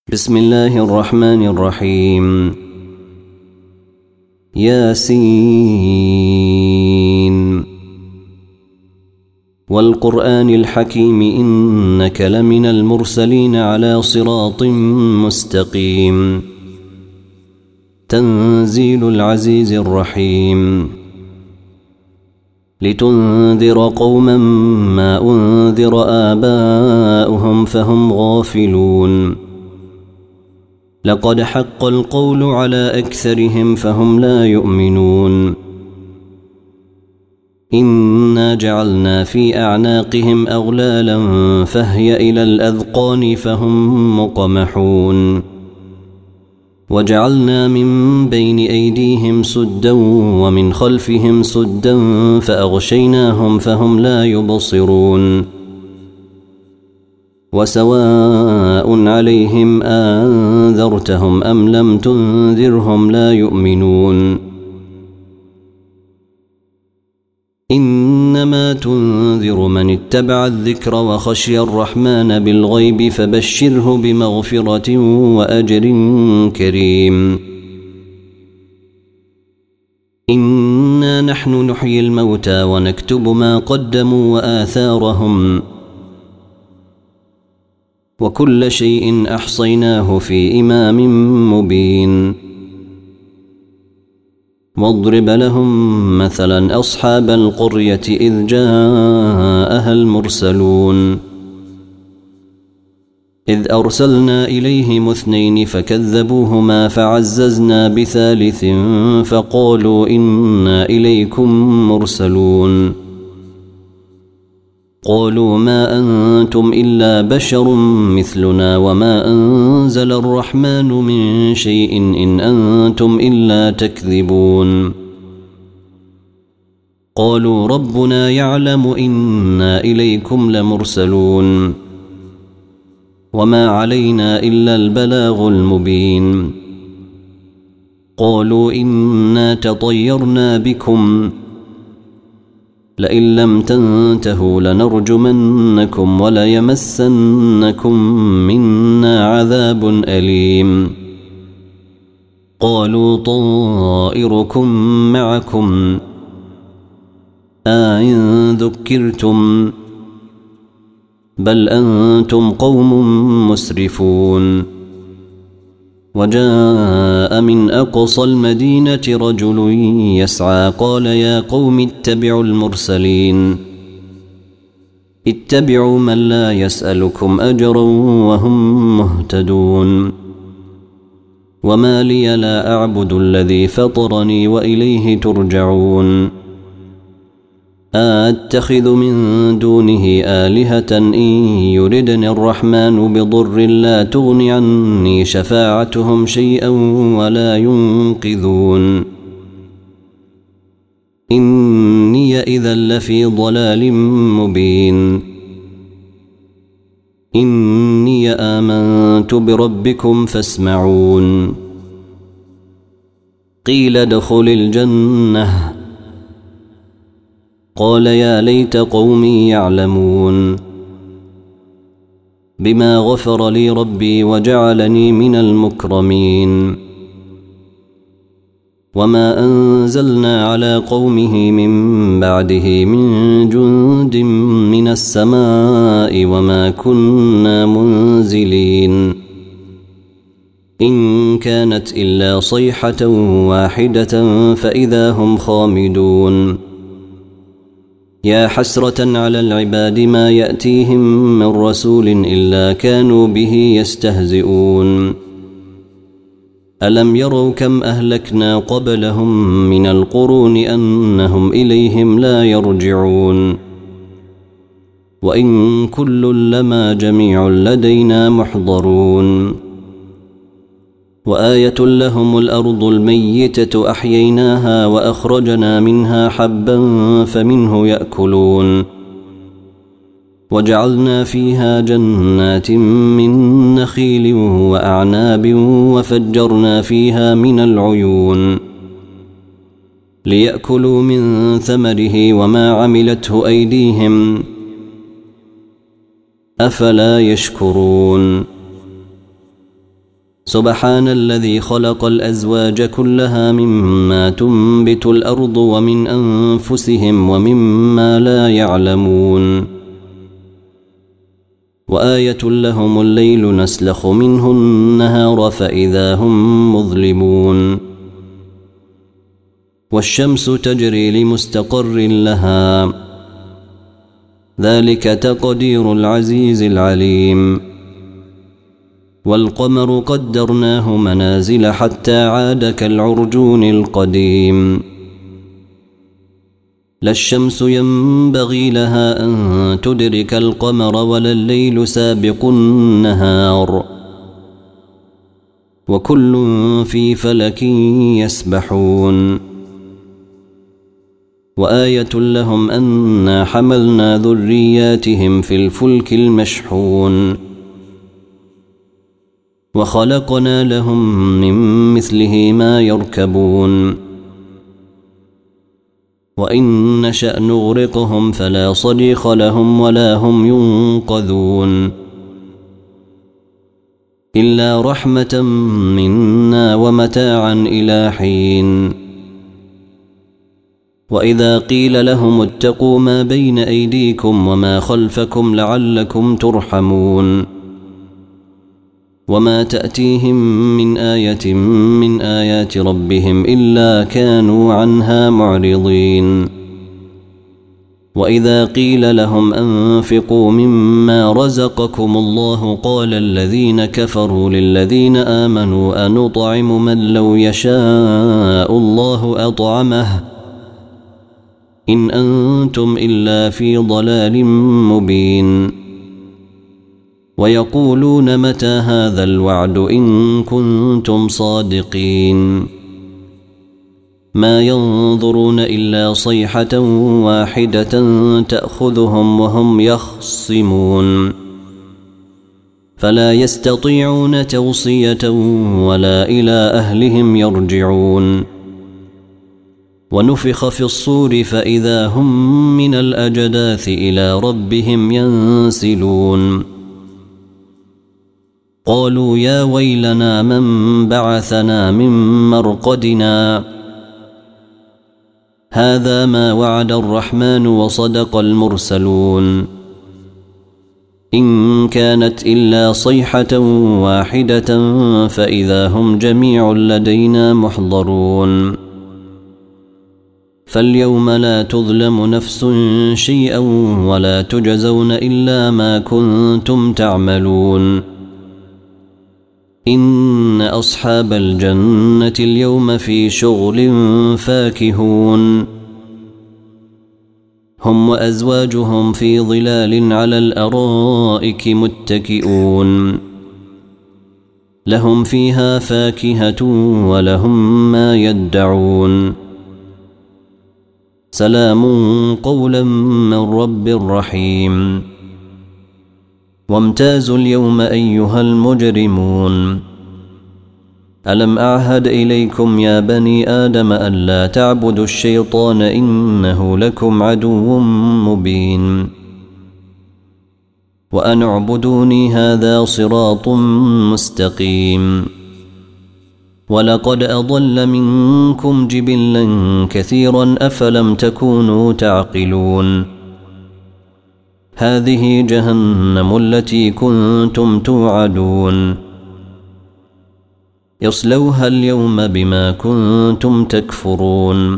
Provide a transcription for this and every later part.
بسم الله الرحمن الرحيم. ياسين والقرآن الحكيم إنك لمن المرسلين على صراط مستقيم. تنزيل العزيز الرحيم. لتنذر قوما ما أنذر آباؤهم فهم غافلون. لقد حق القول على أكثرهم فهم لا يؤمنون. إنا جعلنا في أعناقهم أغلالا فهي إلى الأذقان فهم مقمحون. وجعلنا من بين أيديهم سدا ومن خلفهم سدا فأغشيناهم فهم لا يبصرون. وسواء عليهم أنذرتهم أم لم تنذرهم لا يؤمنون. إنما تنذر من اتبع الذكر وخشي الرحمن بالغيب فبشره بمغفرة وأجر كريم. إنا نحن نحيي الموتى ونكتب ما قدموا وآثارهم وكل شيء أحصيناه في إمام مبين. واضرب لهم مثلا أصحاب القرية إذ جاءها المرسلون إذ أرسلنا إليهم 2 فكذبوهما فعززنا بثالث فقالوا إنا إليكم مرسلون. قالوا ما أنتم إلا بشر مثلنا وما أنزل الرحمن من شيء إن أنتم إلا تكذبون. قالوا ربنا يعلم إنا إليكم لمرسلون وما علينا إلا البلاغ المبين. قالوا إنا تطيرنا بكم لئن لم تنتهوا لنرجمنكم وليمسنكم منا عذاب أليم. قالوا طائركم معكم أئن ذكرتم بل أنتم قوم مسرفون. وجاء من أقصى المدينة رجل يسعى قال يا قوم اتبعوا المرسلين اتبعوا من لا يسألكم أجرا وهم مهتدون. وما لي لا أعبد الذي فطرني وإليه ترجعون. أتخذ من دونه آلهة إن يردني الرحمن بضر لا تغن عني شفاعتهم شيئا ولا ينقذون. إني إذا لفي ضلال مبين. إني آمنت بربكم فاسمعون. قيل ادخل الجنة قال يا ليت قومي يعلمون. بما غفر لي ربي وجعلني من المكرمين. وما أنزلنا على قومه من بعده من جند من السماء وما كنا منزلين. إن كانت إلا صيحة واحدة فإذا هم خامدون. يا حسرة على العباد ما يأتيهم من رسول إلا كانوا به يستهزئون. ألم يروا كم أهلكنا قبلهم من القرون أنهم إليهم لا يرجعون. وإن كل لما جميع لدينا محضرون. وآية لهم الأرض الميتة أحييناها وأخرجنا منها حبا فمنه يأكلون. وجعلنا فيها جنات من نخيل وأعناب وفجرنا فيها من العيون ليأكلوا من ثمره وما عملته أيديهم ۖ أفلا يشكرون سبحان الذي خلق الأزواج كلها مما تنبت الأرض ومن أنفسهم ومما لا يعلمون وآية لهم الليل نسلخ منه النهار فإذا هم مظلمون والشمس تجري لمستقر لها ذلك تقدير العزيز العليم والقمر قدرناه منازل حتى عاد كالعرجون القديم لا الشمس ينبغي لها أن تدرك القمر ولا الليل سابق النهار وكل في فلك يسبحون وآية لهم أنا حملنا ذرياتهم في الفلك المشحون وخلقنا لهم من مثله ما يركبون وإن نشأ نغرقهم فلا صريخ لهم ولا هم ينقذون إلا رحمة منا ومتاعا إلى حين وإذا قيل لهم اتقوا ما بين أيديكم وما خلفكم لعلكم ترحمون وما تأتيهم من آية من آيات ربهم إلا كانوا عنها معرضين وإذا قيل لهم أنفقوا مما رزقكم الله قال الذين كفروا للذين آمنوا أنطعم من لو يشاء الله أطعمه إن أنتم إلا في ضلال مبين ويقولون متى هذا الوعد إن كنتم صادقين ما ينظرون إلا صيحة واحدة تأخذهم وهم يخصمون فلا يستطيعون توصية ولا إلى أهلهم يرجعون ونفخ في الصور فإذا هم من الأجداث إلى ربهم ينسلون قالوا يا ويلنا من بعثنا من مرقدنا هذا ما وعد الرحمن وصدق المرسلون إن كانت إلا صيحة واحدة فإذا هم جميع لدينا محضرون فاليوم لا تظلم نفس شيئا ولا تجزون إلا ما كنتم تعملون إن أصحاب الجنة اليوم في شغل فاكهون هم وأزواجهم في ظلال على الأرائك متكئون لهم فيها فاكهة ولهم ما يدعون سلام قولا من رب رحيم وامتازوا اليوم أيها المجرمون ألم أعهد إليكم يا بني آدم ألا تعبدوا الشيطان إنه لكم عدو مبين وأن اعبدوني هذا صراط مستقيم ولقد أضل منكم جبلا كثيرا أفلم تكونوا تعقلون هذه جهنم التي كنتم توعدون يصلوها اليوم بما كنتم تكفرون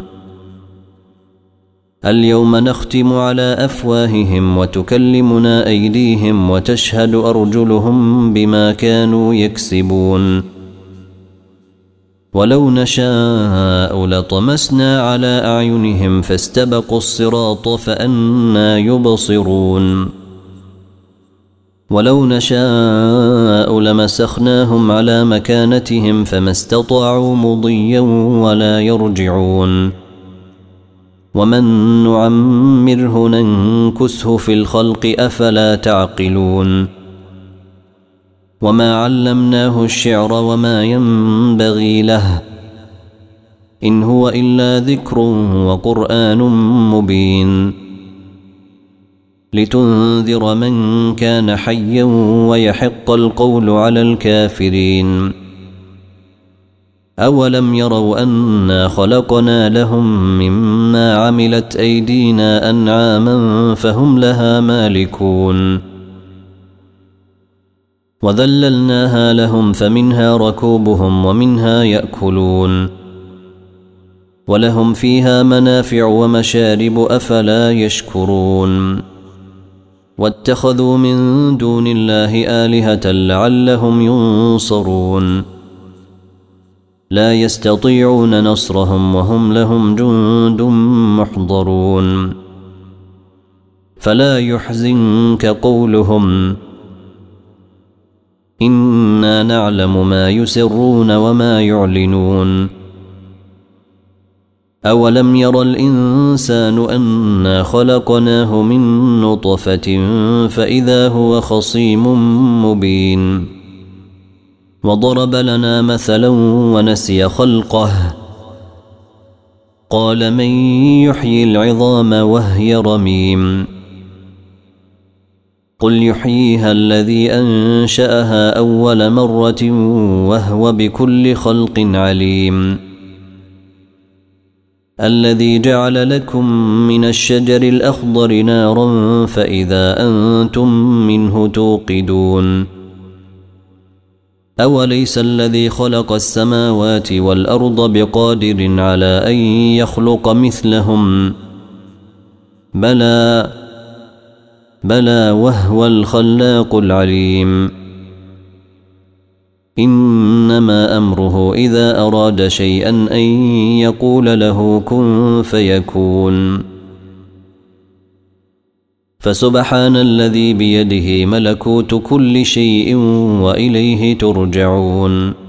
اليوم نختم على أفواههم وتكلمنا أيديهم وتشهد أرجلهم بما كانوا يكسبون ولو نشاء لطمسنا على أعينهم فاستبقوا الصراط فأنى يبصرون ولو نشاء لمسخناهم على مكانتهم فما استطاعوا مضيا ولا يرجعون ومن نعمره ننكسه في الخلق أفلا تعقلون وما علمناه الشعر وما ينبغي له إن هو إلا ذكر وقرآن مبين لتنذر من كان حيا ويحق القول على الكافرين أولم يروا أنا خلقنا لهم مما عملت أيدينا أنعاما فهم لها مالكون وذللناها لهم فمنها ركوبهم ومنها يأكلون ولهم فيها منافع ومشارب أفلا يشكرون واتخذوا من دون الله آلهة لعلهم ينصرون لا يستطيعون نصرهم وهم لهم جند محضرون فلا يحزنك قولهم إنا نعلم ما يسرون وما يعلنون أولم ير الإنسان أنا خلقناه من نطفة فإذا هو خصيم مبين وضرب لنا مثلا ونسي خلقه قال من يحيي العظام وهي رميم قل يحييها الذي أنشأها أول مرة وهو بكل خلق عليم الذي جعل لكم من الشجر الأخضر نارا فإذا أنتم منه توقدون أوليس الذي خلق السماوات والأرض بقادر على أن يخلق مثلهم بلى وهو الخلاق العليم إنما أمره إذا أراد شيئا أن يقول له كن فيكون فسبحان الذي بيده ملكوت كل شيء وإليه ترجعون